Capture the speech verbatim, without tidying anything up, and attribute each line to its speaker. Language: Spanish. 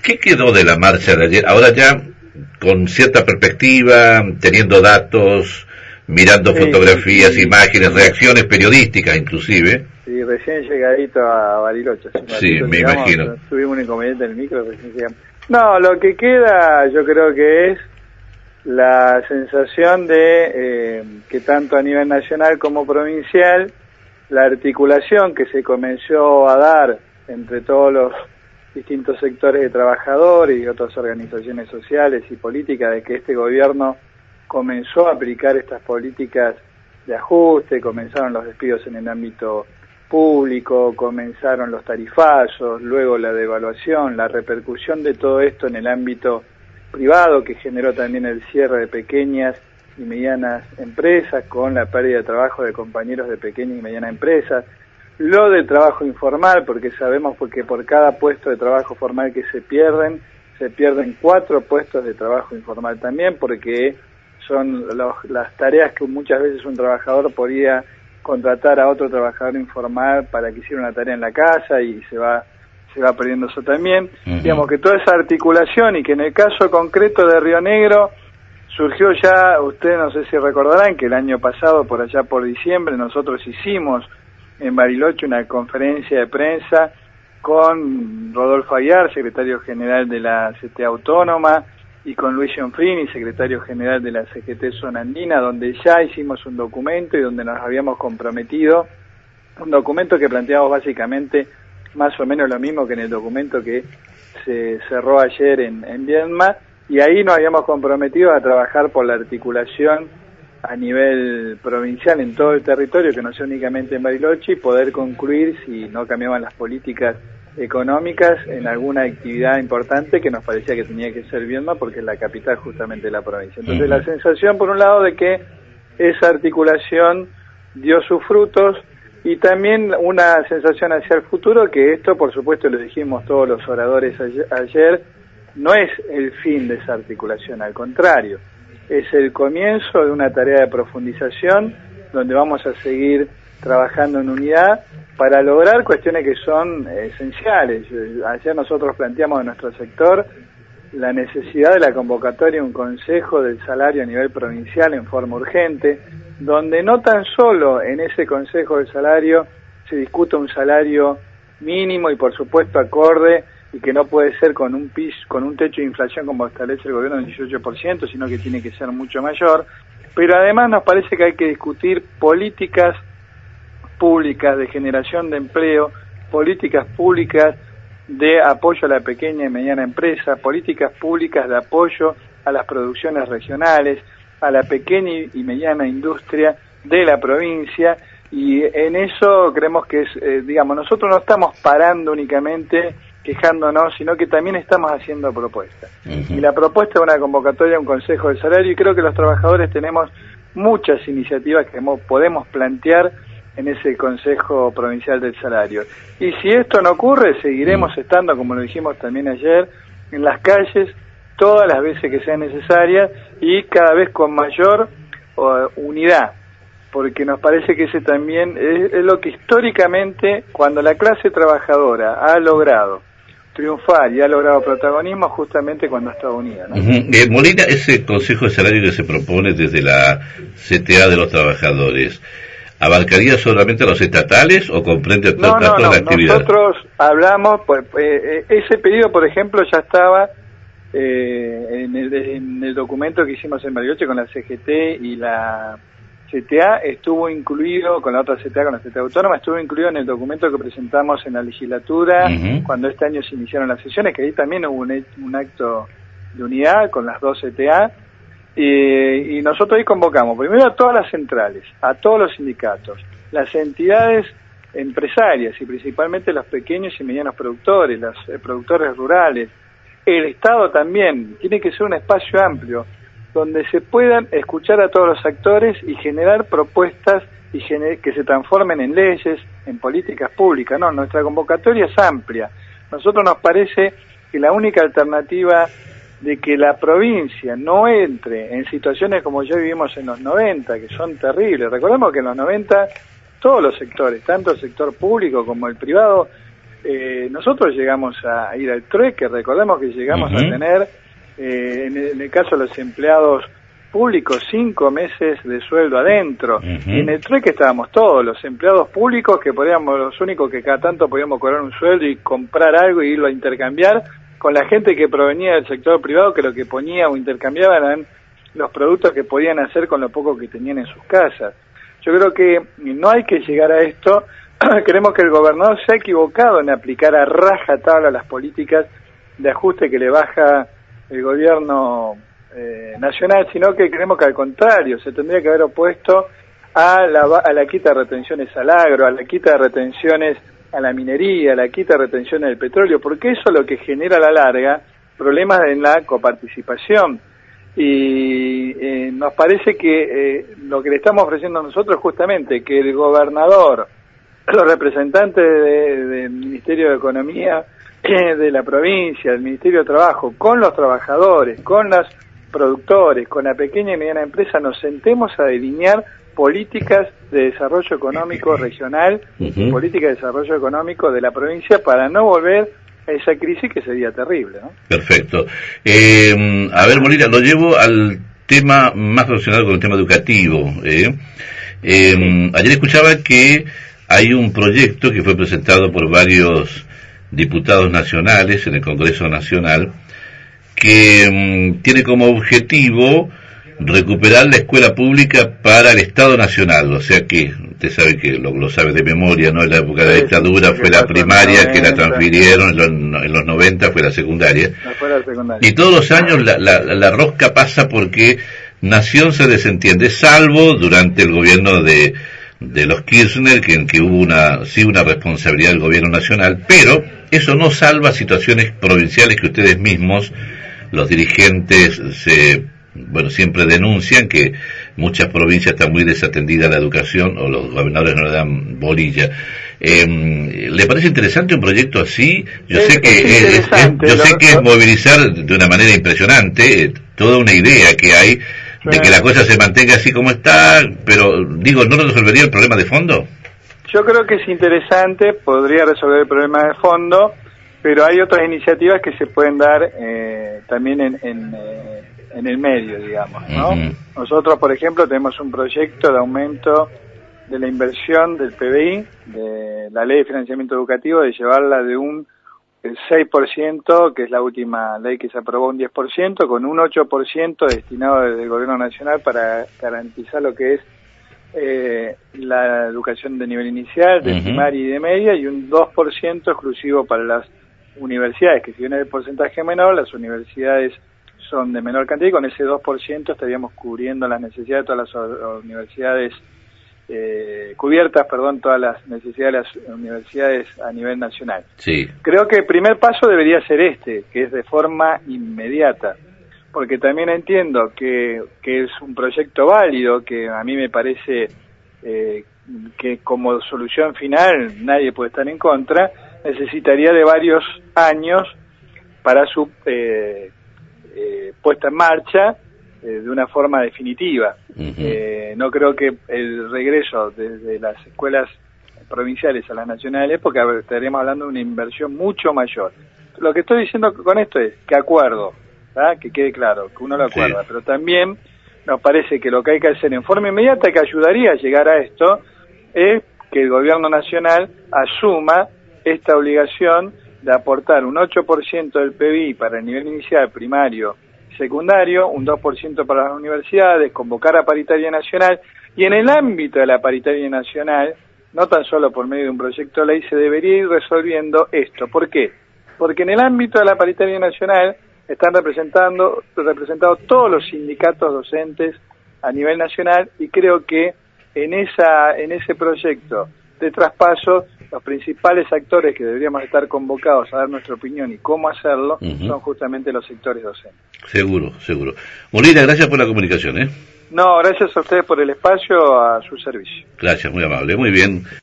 Speaker 1: ¿Qué quedó de la marcha de ayer? Ahora ya con cierta perspectiva, teniendo datos, mirando sí, fotografías, sí, imágenes, reacciones periodísticas inclusive.
Speaker 2: Sí, recién llegadito a Bariloche.
Speaker 1: Sí, me
Speaker 2: llegamos,
Speaker 1: imagino.
Speaker 2: Tuvimos un inconveniente en el micro, recién llegamos. No, lo que queda yo creo que es la sensación de eh, que tanto a nivel nacional como provincial, la articulación que se comenzó a dar entre todos los distintos sectores de trabajadores y otras organizaciones sociales y políticas, de que este gobierno comenzó a aplicar estas políticas de ajuste, comenzaron los despidos en el ámbito público, comenzaron los tarifazos, luego la devaluación, la repercusión de todo esto en el ámbito privado, que generó también el cierre de pequeñas y medianas empresas, con la pérdida de trabajo de compañeros de pequeñas y medianas empresas, lo del trabajo informal, porque sabemos que por cada puesto de trabajo formal que se pierden, se pierden cuatro puestos de trabajo informal también, porque son los, las tareas que muchas veces un trabajador podría contratar a otro trabajador informal para que hiciera una tarea en la casa, y se va se va perdiendo eso también. Uh-huh. Digamos que toda esa articulación, y que en el caso concreto de Río Negro surgió ya, ustedes no sé si recordarán que el año pasado, por allá por diciembre, nosotros hicimos en Bariloche una conferencia de prensa con Rodolfo Aguiar, secretario general de la C T A Autónoma, y con Luis Gionfrini, secretario general de la C G T Zona Andina, donde ya hicimos un documento y donde nos habíamos comprometido, un documento que planteamos básicamente más o menos lo mismo que en el documento que se cerró ayer en, en Viedma, y ahí nos habíamos comprometido a trabajar por la articulación a nivel provincial en todo el territorio, que no sea únicamente en Bariloche, y poder concluir, si no cambiaban las políticas económicas, en alguna actividad importante que nos parecía que tenía que ser Viedma, porque es la capital justamente de la provincia. Entonces, la sensación, por un lado, de que esa articulación dio sus frutos, y también una sensación hacia el futuro, que esto, por supuesto, lo dijimos todos los oradores ayer, no es el fin de esa articulación, al contrario, es el comienzo de una tarea de profundización, donde vamos a seguir trabajando en unidad para lograr cuestiones que son esenciales. Ayer nosotros planteamos en nuestro sector la necesidad de la convocatoria de un consejo del salario a nivel provincial en forma urgente, donde no tan solo en ese consejo del salario se discuta un salario mínimo y por supuesto acorde, y que no puede ser con un pis, con un techo de inflación como establece el gobierno del dieciocho por ciento, sino que tiene que ser mucho mayor, pero además nos parece que hay que discutir políticas públicas de generación de empleo, políticas públicas de apoyo a la pequeña y mediana empresa, políticas públicas de apoyo a las producciones regionales, a la pequeña y mediana industria de la provincia, y en eso creemos que es, eh, digamos, nosotros no estamos parando únicamente quejándonos, sino que también estamos haciendo propuestas. Uh-huh. Y la propuesta es una convocatoria a un consejo de salario, y creo que los trabajadores tenemos muchas iniciativas que podemos plantear en ese Consejo Provincial del Salario. Y si esto no ocurre, seguiremos uh-huh. estando, como lo dijimos también ayer, en las calles todas las veces que sean necesarias, y cada vez con mayor uh, unidad, porque nos parece que ese también es, es lo que históricamente, cuando la clase trabajadora ha logrado triunfar y ha logrado protagonismo, justamente cuando está unida, ¿no?
Speaker 1: Uh-huh. Eh, Molina, ese Consejo de Salario que se propone desde la C T A de los Trabajadores, ¿abarcaría solamente a los estatales o comprende
Speaker 2: no,
Speaker 1: toda
Speaker 2: no, no,
Speaker 1: la actividad?
Speaker 2: Nosotros hablamos, pues, eh, ese pedido, por ejemplo, ya estaba eh, en, el, en el documento que hicimos en Bariloche con la C G T y la C T A, estuvo incluido, con la otra C T A, con la C T A Autónoma, estuvo incluido en el documento que presentamos en la legislatura, uh-huh. cuando este año se iniciaron las sesiones, que ahí también hubo un, un acto de unidad con las dos C T A, y, y nosotros ahí convocamos primero a todas las centrales, a todos los sindicatos, las entidades empresarias y principalmente los pequeños y medianos productores, los eh, productores rurales, el Estado también. Tiene que ser un espacio amplio donde se puedan escuchar a todos los actores y generar propuestas y gener- que se transformen en leyes, en políticas públicas. No, nuestra convocatoria es amplia. Nosotros nos parece que la única alternativa de que la provincia no entre en situaciones como ya vivimos en los noventa, que son terribles. Recordemos que en los noventa todos los sectores, tanto el sector público como el privado, eh, nosotros llegamos a ir al trueque, recordemos que llegamos uh-huh. a tener, eh, en, el, en el caso de los empleados públicos, cinco meses de sueldo adentro, uh-huh. y en el trueque estábamos todos, los empleados públicos que podíamos, los únicos que cada tanto podíamos cobrar un sueldo y comprar algo y irlo a intercambiar, con la gente que provenía del sector privado, que lo que ponía o intercambiaba eran los productos que podían hacer con lo poco que tenían en sus casas. Yo creo que no hay que llegar a esto. Creemos que el gobernador se ha equivocado en aplicar a rajatabla las políticas de ajuste que le baja el gobierno eh, nacional, sino que creemos que al contrario, se tendría que haber opuesto a la, a la quita de retenciones al agro, a la quita de retenciones a la minería, a la quita de retenciones del petróleo, porque eso es lo que genera a la larga problemas en la coparticipación. Y eh, nos parece que eh, lo que le estamos ofreciendo a nosotros es justamente que el gobernador, los representantes de, del Ministerio de Economía eh, de la provincia, del Ministerio de Trabajo, con los trabajadores, con los productores, con la pequeña y mediana empresa, nos sentemos a delinear políticas de desarrollo económico regional, uh-huh. políticas de desarrollo económico de la provincia para no volver a esa crisis que sería terrible, ¿no?
Speaker 1: Perfecto. Eh, a ver, Molina, lo llevo al tema más relacionado con el tema educativo. ¿eh? Eh, sí. Ayer escuchaba que hay un proyecto que fue presentado por varios diputados nacionales en el Congreso Nacional que um, tiene como objetivo recuperar la escuela pública para el Estado Nacional, o sea que, usted sabe que lo, lo sabe de memoria, ¿no? En la época de la dictadura fue la primaria que la transfirieron, en los, en los noventa fue la secundaria.
Speaker 2: Fue la secundaria.
Speaker 1: Y todos los años la, la, la rosca pasa porque Nación se desentiende, salvo durante el gobierno de, de los Kirchner, que, en que hubo una, sí una responsabilidad del gobierno nacional, pero eso no salva situaciones provinciales que ustedes mismos, los dirigentes, se bueno, siempre denuncian que muchas provincias están muy desatendidas a la educación o los gobernadores no le dan bolilla. Eh, ¿Le parece interesante un proyecto así? Yo
Speaker 2: es,
Speaker 1: sé que
Speaker 2: es,
Speaker 1: es, es, yo sé que es movilizar de una manera impresionante eh, toda una idea que hay de sí. que la cosa se mantenga así como está, pero digo, ¿no resolvería el problema de fondo?
Speaker 2: Yo creo que es interesante, podría resolver el problema de fondo, pero hay otras iniciativas que se pueden dar eh, también en, en, eh, en el medio, digamos, ¿no? Uh-huh. Nosotros, por ejemplo, tenemos un proyecto de aumento de la inversión del P B I, de la Ley de Financiamiento Educativo, de llevarla de un seis por ciento, que es la última ley que se aprobó, un diez por ciento, con un ocho por ciento destinado desde el Gobierno Nacional para garantizar lo que es eh, la educación de nivel inicial, de uh-huh. primaria y de media, y un dos por ciento exclusivo para las universidades, que si bien es el porcentaje menor, las universidades son de menor cantidad, y con ese dos por ciento estaríamos cubriendo las necesidades de todas las universidades, eh, cubiertas, perdón, todas las necesidades de las universidades a nivel nacional.
Speaker 1: Sí.
Speaker 2: Creo que el primer paso debería ser este, que es de forma inmediata, porque también entiendo que, que es un proyecto válido, que a mí me parece eh, que como solución final nadie puede estar en contra, necesitaría de varios años para su eh, eh, puesta en marcha eh, de una forma definitiva. Uh-huh. Eh, no creo que el regreso desde las escuelas provinciales a las nacionales, porque estaríamos hablando de una inversión mucho mayor. Lo que estoy diciendo con esto es que acuerdo, ¿verdad? Que quede claro, que uno lo acuerda, sí. Pero también nos parece que lo que hay que hacer en forma inmediata, que ayudaría a llegar a esto, es que el gobierno nacional asuma esta obligación de aportar un ocho por ciento del P B I para el nivel inicial, primario y secundario, un dos por ciento para las universidades, convocar a paritaria nacional, y en el ámbito de la paritaria nacional, no tan solo por medio de un proyecto de ley, se debería ir resolviendo esto. ¿Por qué? Porque en el ámbito de la paritaria nacional están representando representados todos los sindicatos docentes a nivel nacional, y creo que en esa en ese proyecto de traspaso los principales actores que deberíamos estar convocados a dar nuestra opinión y cómo hacerlo uh-huh. son justamente los sectores docentes.
Speaker 1: Seguro, seguro. Molina, gracias por la comunicación, ¿eh?
Speaker 2: No, gracias a ustedes por el espacio, a su servicio.
Speaker 1: Gracias, muy amable, muy bien.